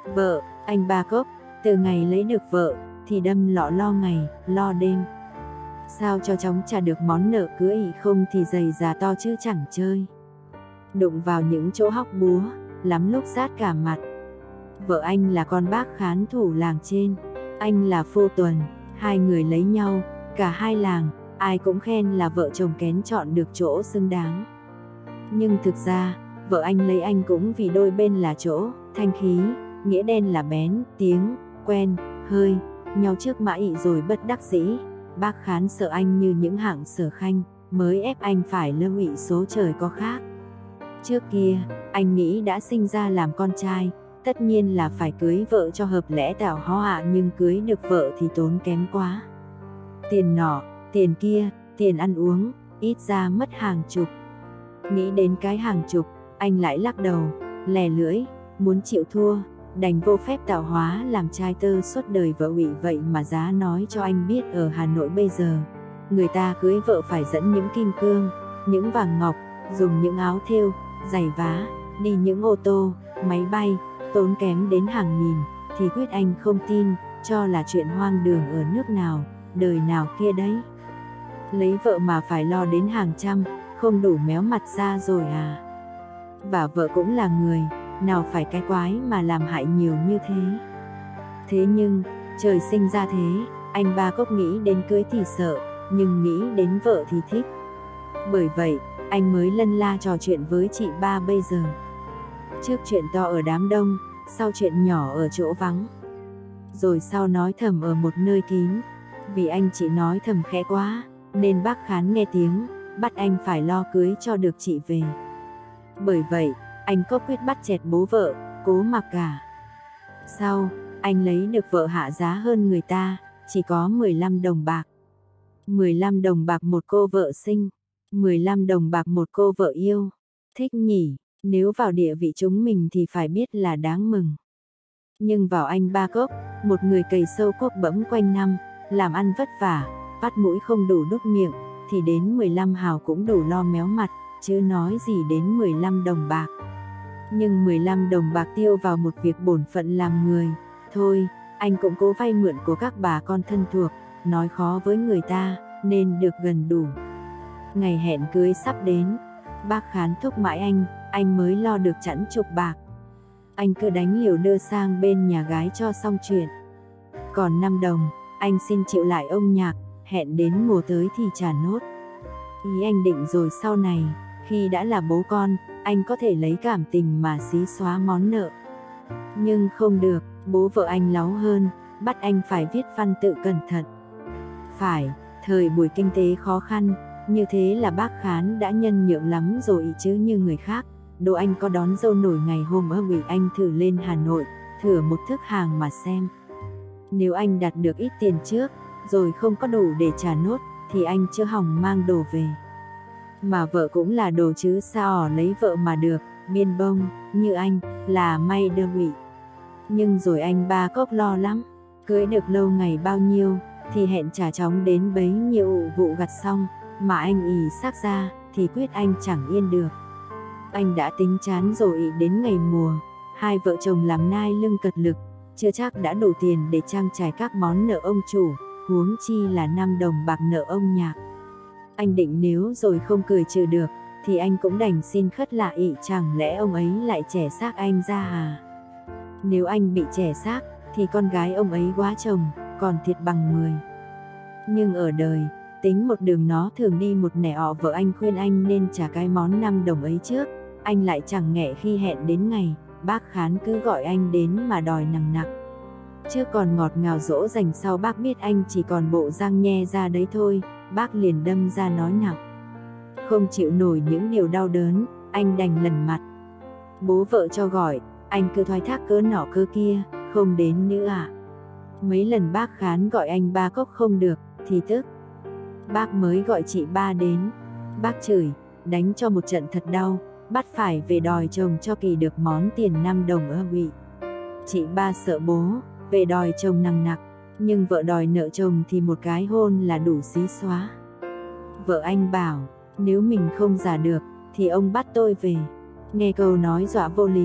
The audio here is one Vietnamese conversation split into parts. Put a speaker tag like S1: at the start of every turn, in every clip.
S1: Vợ, anh Ba Cốc, từ ngày lấy được vợ, thì đâm lọ lo ngày, lo đêm. Sao cho chóng trả được món nợ cưới, không thì giày già to chứ chẳng chơi. Đụng vào những chỗ hóc búa, lắm lúc rát cả mặt. Vợ anh là con bác khán thủ làng trên, anh là Phu Tuần, hai người lấy nhau, cả hai làng, ai cũng khen là vợ chồng kén chọn được chỗ xứng đáng. Nhưng thực ra, vợ anh lấy anh cũng vì đôi bên là chỗ, thanh khí, nghĩa đen là bén, tiếng, quen, hơi, nhau trước mãi rồi bất đắc dĩ. Bác khán sợ anh như những hạng Sở Khanh, mới ép anh phải lưu ý số trời có khác. Trước kia, anh nghĩ đã sinh ra làm con trai, tất nhiên là phải cưới vợ cho hợp lẽ tạo hóa, nhưng cưới được vợ thì tốn kém quá. Tiền nọ, tiền kia, tiền ăn uống, ít ra mất hàng chục. Nghĩ đến cái hàng chục, anh lại lắc đầu, lè lưỡi, muốn chịu thua, đành vô phép tạo hóa làm trai tơ suốt đời vợ ủy. Vậy mà giá nói cho anh biết ở Hà Nội bây giờ, người ta cưới vợ phải dẫn những kim cương, những vàng ngọc, dùng những áo thêu, giày vá, đi những ô tô, máy bay, tốn kém đến hàng nghìn, thì quyết anh không tin, cho là chuyện hoang đường ở nước nào, đời nào kia đấy. Lấy vợ mà phải lo đến hàng trăm, không đủ méo mặt ra rồi à? Và vợ cũng là người, nào phải cái quái mà làm hại nhiều như thế. Thế nhưng, trời sinh ra thế, anh Ba Cốc nghĩ đến cưới thì sợ, nhưng nghĩ đến vợ thì thích. Bởi vậy, anh mới lân la trò chuyện với chị Ba bây giờ. Trước chuyện to ở đám đông, sau chuyện nhỏ ở chỗ vắng. Rồi sau nói thầm ở một nơi kín. Vì anh chỉ nói thầm khẽ quá, nên bác khán nghe tiếng, bắt anh phải lo cưới cho được chị về. Bởi vậy, anh Cốc quyết bắt chẹt bố vợ, cố mặc cả. Sau, anh lấy được vợ hạ giá hơn người ta, chỉ có 15 đồng bạc. 15 đồng bạc một cô vợ sinh, 15 đồng bạc một cô vợ yêu. Thích nhỉ, nếu vào địa vị chúng mình thì phải biết là đáng mừng. Nhưng vào anh Ba Cốc, một người cày sâu cuốc bẫm quanh năm, làm ăn vất vả, vắt mũi không đủ đút miệng, thì đến 15 hào cũng đủ lo méo mặt, chứ nói gì đến 15 đồng bạc. Nhưng 15 đồng bạc tiêu vào một việc bổn phận làm người, thôi, anh cũng cố vay mượn của các bà con thân thuộc, nói khó với người ta, nên được gần đủ. Ngày hẹn cưới sắp đến, bác khán thúc mãi anh mới lo được chẵn chục bạc. Anh cứ đánh liều đưa sang bên nhà gái cho xong chuyện. Còn 5 đồng, anh xin chịu lại ông nhạc, hẹn đến mùa tới thì trả nốt. Ý anh định rồi sau này, khi đã là bố con, anh có thể lấy cảm tình mà xí xóa món nợ. Nhưng không được, bố vợ anh láu hơn, bắt anh phải viết văn tự cẩn thận. Phải, thời buổi kinh tế khó khăn, như thế là bác khán đã nhân nhượng lắm rồi chứ như người khác. Đồ anh có đón dâu nổi ngày hôm ở ủy, anh thử lên Hà Nội, thử một thức hàng mà xem. Nếu anh đặt được ít tiền trước, rồi không có đủ để trả nốt, thì anh chưa hỏng mang đồ về. Mà vợ cũng là đồ chứ sao lấy vợ mà được, biên bông, như anh, là may đơ ủy. Nhưng rồi anh Ba Cốc lo lắm, cưới được lâu ngày bao nhiêu, thì hẹn trả chóng đến bấy nhiêu vụ gặt xong, mà anh ì xác ra, thì quyết anh chẳng yên được. Anh đã tính chán rồi đến ngày mùa, hai vợ chồng làm nai lưng cật lực, chưa chắc đã đủ tiền để trang trải các món nợ ông chủ, huống chi là 5 đồng bạc nợ ông nhạc. Anh định nếu rồi không cười trừ được, thì anh cũng đành xin khất lại, chẳng lẽ ông ấy lại trẻ xác anh ra à? Nếu anh bị trẻ xác, thì con gái ông ấy quá chồng, còn thiệt bằng 10. Nhưng ở đời, tính một đường nó thường đi một nẻo. Vợ anh khuyên anh nên trả cái món 5 đồng ấy trước, anh lại chẳng nghẹ khi hẹn đến ngày, bác khán cứ gọi anh đến mà đòi nằng nặc. Trước còn ngọt ngào dỗ dành, sau bác biết anh chỉ còn bộ răng nhe ra đấy thôi, bác liền đâm ra nói nặng. Không chịu nổi những điều đau đớn, anh đành lẩn mặt. Bố vợ cho gọi, anh cứ thoái thác cớ nọ cớ kia, không đến nữa à? Mấy lần bác khán gọi anh Ba Cốc không được, thì tức. Bác mới gọi chị Ba đến, bác chửi, đánh cho một trận thật đau, bắt phải về đòi chồng cho kỳ được món tiền 5 đồng ở ủy. Chị Ba sợ bố, về đòi chồng nằng nặc, nhưng vợ đòi nợ chồng thì một cái hôn là đủ xí xóa. Vợ anh bảo, nếu mình không giả được, thì ông bắt tôi về. Nghe câu nói dọa vô lý,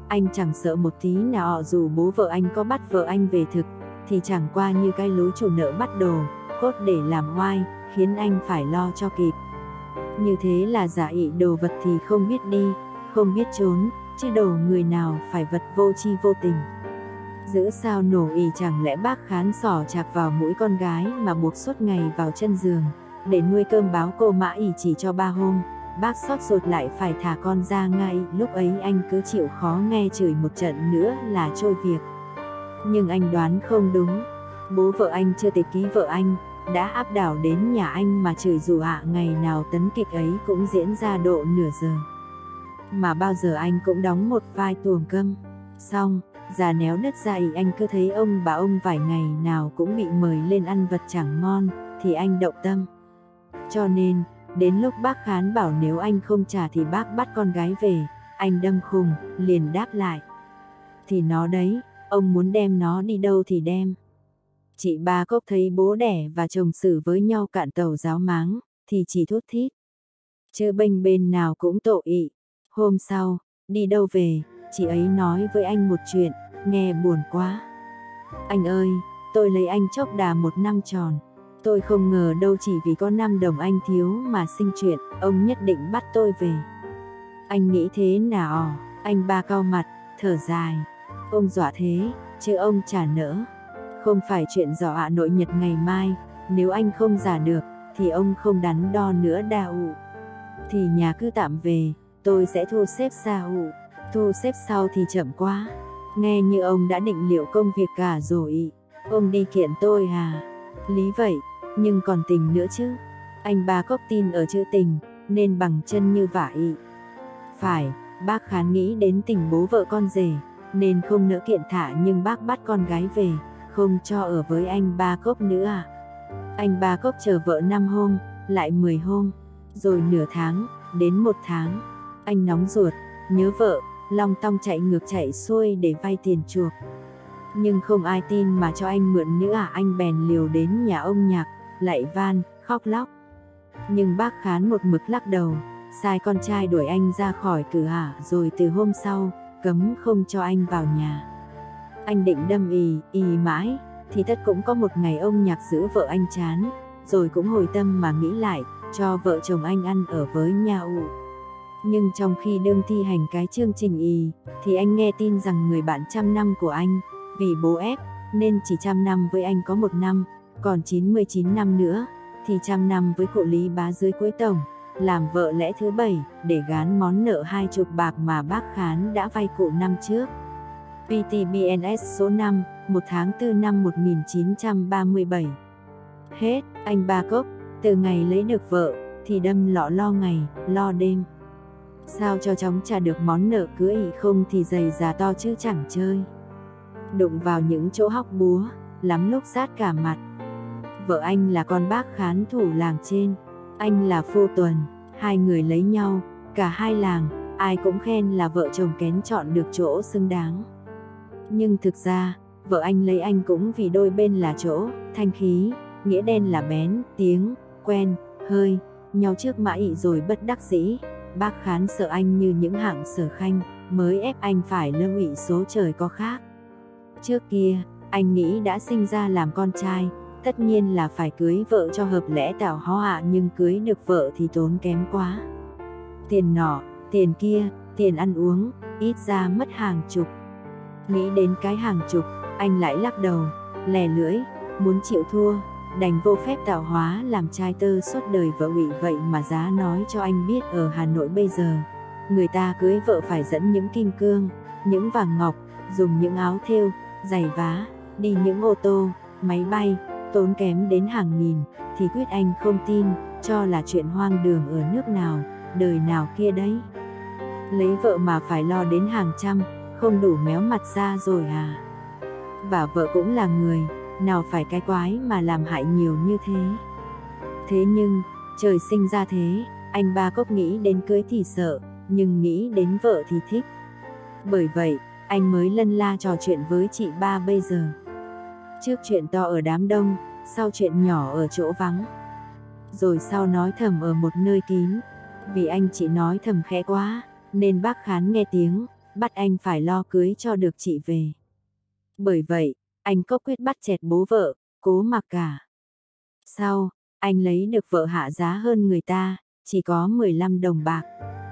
S1: Anh chẳng sợ một tí nào, dù bố vợ anh có bắt vợ anh về thực, thì chẳng qua như cái lối chủ nợ bắt đồ, cốt để làm oai, khiến anh phải lo cho kịp. Như thế là giả ị đồ vật thì không biết đi, không biết trốn, chứ đồ người nào phải vật vô tri vô tình. Giữ sao nổ ỉ, chẳng lẽ bác Khán xỏ chạc vào mũi con gái mà buộc suốt ngày vào chân giường, để nuôi cơm báo cô Mã ỉ chỉ cho 3 hôm, bác xót ruột lại phải thả con ra ngay, lúc ấy anh cứ chịu khó nghe chửi một trận nữa là trôi việc. Nhưng anh đoán không đúng, bố vợ anh chưa tịch ký vợ anh, đã áp đảo đến nhà anh mà chửi dù ngày nào tấn kịch ấy cũng diễn ra độ nửa giờ. Mà bao giờ anh cũng đóng một vai tuồng câm. Xong, già néo đất ra ỉ, anh cứ thấy ông bà ông vài ngày nào cũng bị mời lên ăn vật chẳng ngon, thì anh động tâm. Cho nên, đến lúc bác Khán bảo nếu anh không trả thì bác bắt con gái về, anh đâm khùng, liền đáp lại. Thì nó đấy, ông muốn đem nó đi đâu thì đem. Chị Ba Cốc thấy bố đẻ và chồng xử với nhau cạn tàu giáo máng, thì chỉ thốt thít. Chứ bênh bên nào cũng tội ị. Hôm sau, đi đâu về, chị ấy nói với anh một chuyện, nghe buồn quá. Anh ơi, tôi lấy anh chốc đà 1 năm tròn. Tôi không ngờ đâu chỉ vì có 5 đồng anh thiếu mà sinh chuyện, ông nhất định bắt tôi về. Anh nghĩ thế nào? Anh Ba cau mặt, thở dài. Ông dọa thế, chứ ông chả nỡ. Không phải chuyện dọa nội nhật ngày mai, nếu anh không giả được, thì ông không đắn đo nữa đa ụ. Thì nhà cứ tạm về, tôi sẽ thu xếp xa ụ. Thu xếp sau thì chậm quá. Nghe như ông đã định liệu công việc cả rồi. Ông đi kiện tôi à? Lý vậy, nhưng còn tình nữa chứ. Anh Ba Cốc tin ở chữ tình, nên bằng chân như vậy. Phải, bác Khán nghĩ đến tình bố vợ con rể, nên không nỡ kiện thả, nhưng bác bắt con gái về, không cho ở với anh Ba Cốc nữa à? Anh Ba Cốc chờ vợ 5 hôm, lại 10 hôm, rồi nửa tháng, đến 1 tháng. Anh nóng ruột, nhớ vợ, long tong chạy ngược chạy xuôi để vay tiền chuộc. Nhưng không ai tin mà cho anh mượn nữa à? Anh bèn liều đến nhà ông Nhạc, lạy van, khóc lóc. Nhưng bác Khán một mực lắc đầu, sai con trai đuổi anh ra khỏi cửa rồi từ hôm sau, cấm không cho anh vào nhà. Anh định đâm ì mãi, thì tất cũng có một ngày ông Nhạc giữ vợ anh chán, rồi cũng hồi tâm mà nghĩ lại, cho vợ chồng anh ăn ở với nhau. Nhưng trong khi đương thi hành cái chương trình thì anh nghe tin rằng người bạn 100 năm của anh, vì bố ép, nên chỉ 100 năm với anh có 1 năm, còn 99 năm nữa, thì 100 năm với cụ Lý Bá dưới cuối tổng, làm vợ lẽ thứ 7, để gán món nợ 20 bạc mà bác Khán đã vay cụ năm trước. PTBNS số 5, 1 tháng 4 năm 1937. Hết, anh Ba Cốc, từ ngày lấy được vợ, thì đâm lọ lo ngày, lo đêm. Sao cho chóng trả được món nợ cưới ị, không thì giày già to chứ chẳng chơi. Đụng vào những chỗ hóc búa, lắm lúc rát cả mặt. Vợ anh là con bác Khán thủ làng trên, anh là Phu Tuần, hai người lấy nhau, cả hai làng, ai cũng khen là vợ chồng kén chọn được chỗ xứng đáng. Nhưng thực ra, vợ anh lấy anh cũng vì đôi bên là chỗ, thanh khí, nghĩa đen là bén, tiếng, quen, hơi, nhau trước Mã ị rồi bất đắc dĩ. Bác Khán sợ anh như những hạng Sở Khanh, mới ép anh phải lưu ị số trời có khác. Trước kia, anh nghĩ đã sinh ra làm con trai, tất nhiên là phải cưới vợ cho hợp lẽ tạo hóa nhưng cưới được vợ thì tốn kém quá. Tiền nọ, tiền kia, tiền ăn uống, ít ra mất hàng chục. Nghĩ đến cái hàng chục, anh lại lắc đầu, lè lưỡi, muốn chịu thua, đành vô phép tạo hóa làm trai tơ suốt đời vợ ủy. Vậy mà giá nói cho anh biết ở Hà Nội bây giờ, người ta cưới vợ phải dẫn những kim cương, những vàng ngọc, dùng những áo thêu, giày vá, đi những ô tô, máy bay, tốn kém đến hàng nghìn, thì quyết anh không tin, cho là chuyện hoang đường ở nước nào, đời nào kia đấy. Lấy vợ mà phải lo đến hàng trăm, không đủ méo mặt ra rồi à? Và vợ cũng là người, nào phải cái quái mà làm hại nhiều như thế. Thế nhưng, trời sinh ra thế, anh Ba Cốc nghĩ đến cưới thì sợ, nhưng nghĩ đến vợ thì thích. Bởi vậy, anh mới lân la trò chuyện với chị Ba bây giờ. Trước chuyện to ở đám đông, sau chuyện nhỏ ở chỗ vắng. Rồi sau nói thầm ở một nơi kín. Vì anh chỉ nói thầm khẽ quá, nên bác Khán nghe tiếng, bắt anh phải lo cưới cho được chị về. Bởi vậy, anh Cốc quyết bắt chẹt bố vợ, cố mặc cả. Sau, anh lấy được vợ hạ giá hơn người ta, chỉ có 15 đồng bạc.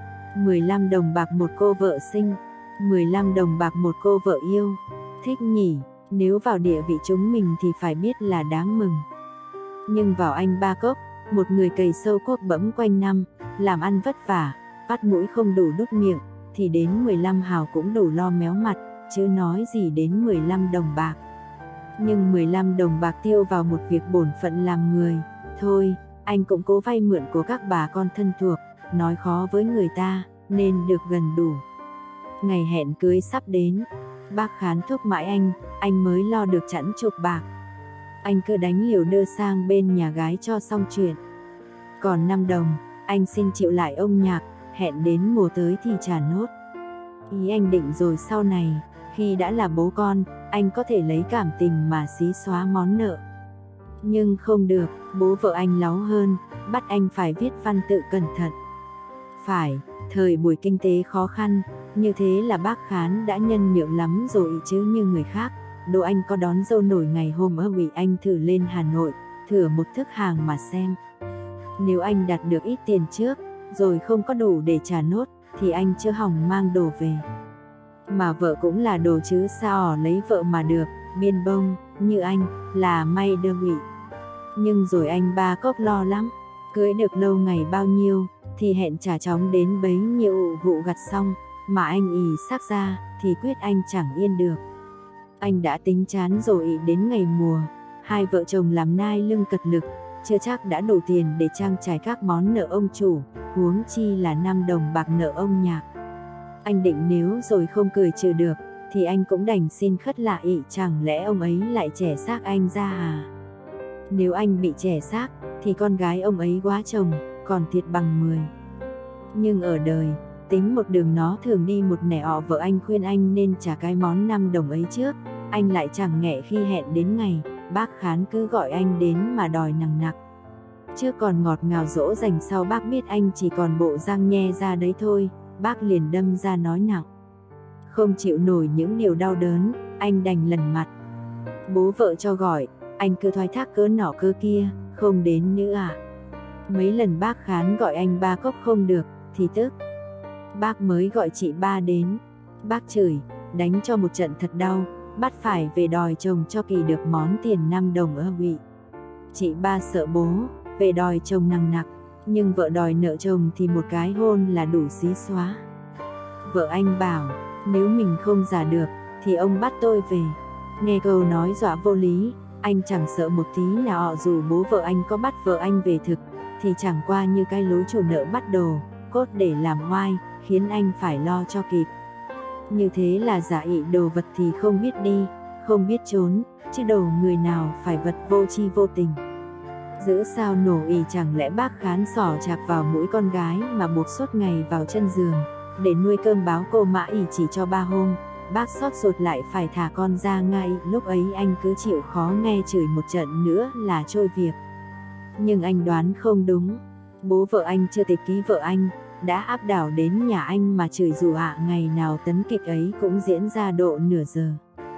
S1: 15 đồng bạc một cô vợ sinh, 15 đồng bạc một cô vợ yêu. Thích nhỉ, nếu vào địa vị chúng mình thì phải biết là đáng mừng. Nhưng vào anh Ba Cốc, một người cày sâu cuốc bẫm quanh năm, làm ăn vất vả, vắt mũi không đủ đút miệng, thì đến 15 hào cũng đủ lo méo mặt, chứ nói gì đến 15 đồng bạc. Nhưng 15 đồng bạc tiêu vào một việc bổn phận làm người, thôi, anh cũng cố vay mượn của các bà con thân thuộc, nói khó với người ta, nên được gần đủ. Ngày hẹn cưới sắp đến, bác Khán thúc mãi anh mới lo được chẵn chục bạc. Anh cứ đánh liều đưa sang bên nhà gái cho xong chuyện. Còn 5 đồng, anh xin chịu lại ông Nhạc, hẹn đến mùa tới thì trả nốt. Ý anh định rồi sau này, khi đã là bố con, anh có thể lấy cảm tình mà xí xóa món nợ. Nhưng không được, bố vợ anh láu hơn, bắt anh phải viết văn tự cẩn thận. Phải, thời buổi kinh tế khó khăn, như thế là bác Khán đã nhân nhượng lắm rồi chứ như người khác. Đồ anh có đón dâu nổi ngày hôm ở ủy anh thử lên Hà Nội, thử một thức hàng mà xem. Nếu anh đặt được ít tiền trước, rồi không có đủ để trả nốt, thì anh chưa hỏng mang đồ về. Mà vợ cũng là đồ chứ sao lấy vợ mà được, biên bông, như anh, là may đơ ủy. Nhưng rồi anh Ba Cốc lo lắm, cưới được lâu ngày bao nhiêu, thì hẹn trả chóng đến bấy nhiêu vụ gặt xong, mà anh ì xác ra, thì quyết anh chẳng yên được. Anh đã tính chán rồi đến ngày mùa, hai vợ chồng làm nai lưng cật lực, chưa chắc đã đủ tiền để trang trải các món nợ ông chủ, huống chi là 5 đồng bạc nợ ông Nhạc. Anh định nếu rồi không cười trừ được, thì anh cũng đành xin khất lại chẳng lẽ ông ấy lại trẻ xác anh ra à? Nếu anh bị trẻ xác, thì con gái ông ấy quá chồng, còn thiệt bằng 10. Nhưng ở đời, tính một đường nó thường đi một nẻo vợ anh khuyên anh nên trả cái món 5 đồng ấy trước, anh lại chẳng nghẹ khi hẹn đến ngày, bác Khán cứ gọi anh đến mà đòi nằng nặc. Trước còn ngọt ngào dỗ dành sau bác biết anh chỉ còn bộ răng nhe ra đấy thôi, bác liền đâm ra nói nặng. Không chịu nổi những điều đau đớn, anh đành lẩn mặt. Bố vợ cho gọi, anh cứ thoái thác cớ nọ cớ kia, không đến nữa à? Mấy lần bác Khán gọi anh Ba Cốc không được, thì tức. Bác mới gọi chị Ba đến, bác chửi, đánh cho một trận thật đau, bắt phải về đòi chồng cho kỳ được món tiền 5 đồng ở ủy. Chị Ba sợ bố, về đòi chồng nằng nặc, nhưng vợ đòi nợ chồng thì một cái hôn là đủ xí xóa. Vợ anh bảo, nếu mình không giả được, thì ông bắt tôi về. Nghe câu nói dọa vô lý, anh chẳng sợ một tí nào dù bố vợ anh có bắt vợ anh về thực, thì chẳng qua như cái lối chủ nợ bắt đồ, cốt để làm oai, khiến anh phải lo cho kịp. Như thế là giả ị đồ vật thì không biết đi, không biết trốn, chứ đồ người nào phải vật vô tri vô tình. Giữ sao nổ ỉ chẳng lẽ bác Khán xỏ chạc vào mũi con gái mà buộc suốt ngày vào chân giường, để nuôi cơm báo cô mã ỉ chỉ cho 3 hôm, bác xót ruột lại phải thả con ra ngay, lúc ấy anh cứ chịu khó nghe chửi một trận nữa là trôi việc. Nhưng anh đoán không đúng, bố vợ anh chưa tịch ký vợ anh, đã áp đảo đến nhà anh mà chửi dù ngày nào tấn kịch ấy cũng diễn ra độ nửa giờ.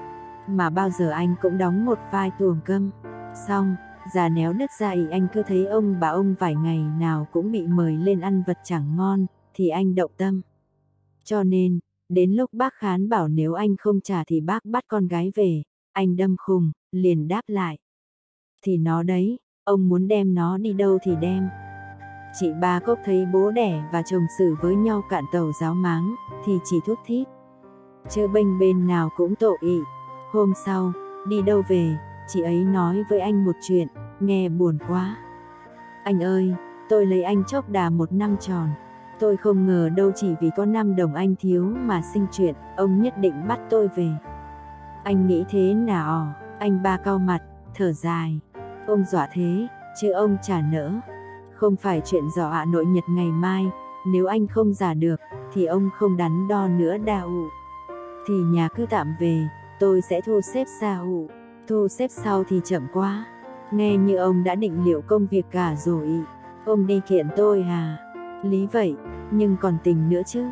S1: Mà bao giờ anh cũng đóng một vai tuồng câm. Xong, già néo đứt ra anh cứ thấy ông bà ông vài ngày nào cũng bị mời lên ăn vật chẳng ngon, thì anh động tâm. Cho nên, đến lúc bác Khán bảo nếu anh không trả thì bác bắt con gái về, anh đâm khùng, liền đáp lại. Thì nó đấy, ông muốn đem nó đi đâu thì đem. Chị Ba Cốc thấy bố đẻ và chồng xử với nhau cạn tàu giáo máng, thì chỉ thút thít. Chứ bênh bên nào cũng tội ị. Hôm sau, đi đâu về, chị ấy nói với anh một chuyện, nghe buồn quá. Anh ơi, tôi lấy anh chốc đà 1 năm tròn. Tôi không ngờ đâu chỉ vì có 5 đồng anh thiếu mà sinh chuyện, ông nhất định bắt tôi về. Anh nghĩ thế nào? Anh Ba cau mặt, thở dài. Ông dọa thế, chứ ông chả nỡ. Không phải chuyện dọa nội nhật ngày mai, nếu anh không giả được, thì ông không đắn đo nữa đau. Thì nhà cứ tạm về, tôi sẽ thu xếp sao. Thu xếp sau thì chậm quá. Nghe như ông đã định liệu công việc cả rồi. Ông đi kiện tôi à? Lý vậy, nhưng còn tình nữa chứ.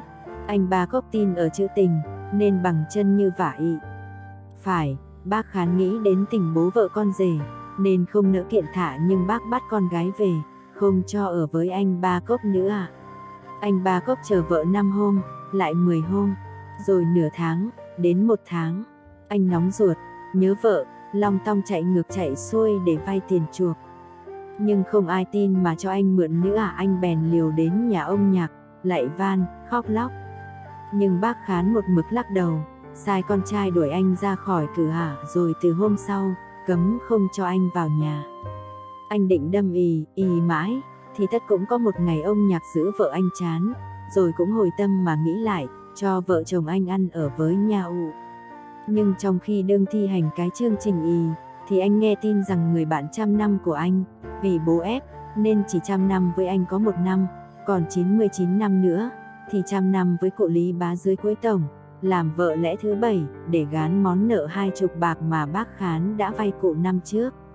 S1: Anh Ba Cốc tin ở chữ tình, nên bằng chân như vải. Phải, bác Khán nghĩ đến tình bố vợ con rể, nên không nỡ kiện thả, nhưng bác bắt con gái về, không cho ở với anh Ba Cốc nữa à. Anh Ba Cốc chờ vợ 5 hôm, lại 10 hôm, rồi nửa tháng, đến 1 tháng. Anh nóng ruột, nhớ vợ, long tong chạy ngược chạy xuôi để vay tiền chuộc. Nhưng không ai tin mà cho anh mượn nữa à. Anh bèn liều đến nhà ông Nhạc, lạy van, khóc lóc. Nhưng bác Khán một mực lắc đầu, sai con trai đuổi anh ra khỏi cửa hả, rồi từ hôm sau, cấm không cho anh vào nhà. Anh định đâm ì mãi, thì tất cũng có một ngày ông Nhạc giữ vợ anh chán, rồi cũng hồi tâm mà nghĩ lại, cho vợ chồng anh ăn ở với nhau. Nhưng trong khi đương thi hành cái chương trình thì anh nghe tin rằng người bạn 100 năm của anh, vì bố ép, nên chỉ 100 năm với anh có 1 năm, còn 99 năm nữa, thì 100 năm với cụ Lý Bá dưới cuối tổng, làm vợ lẽ thứ 7, để gán món nợ 20 bạc mà bác Khán đã vay cụ năm trước.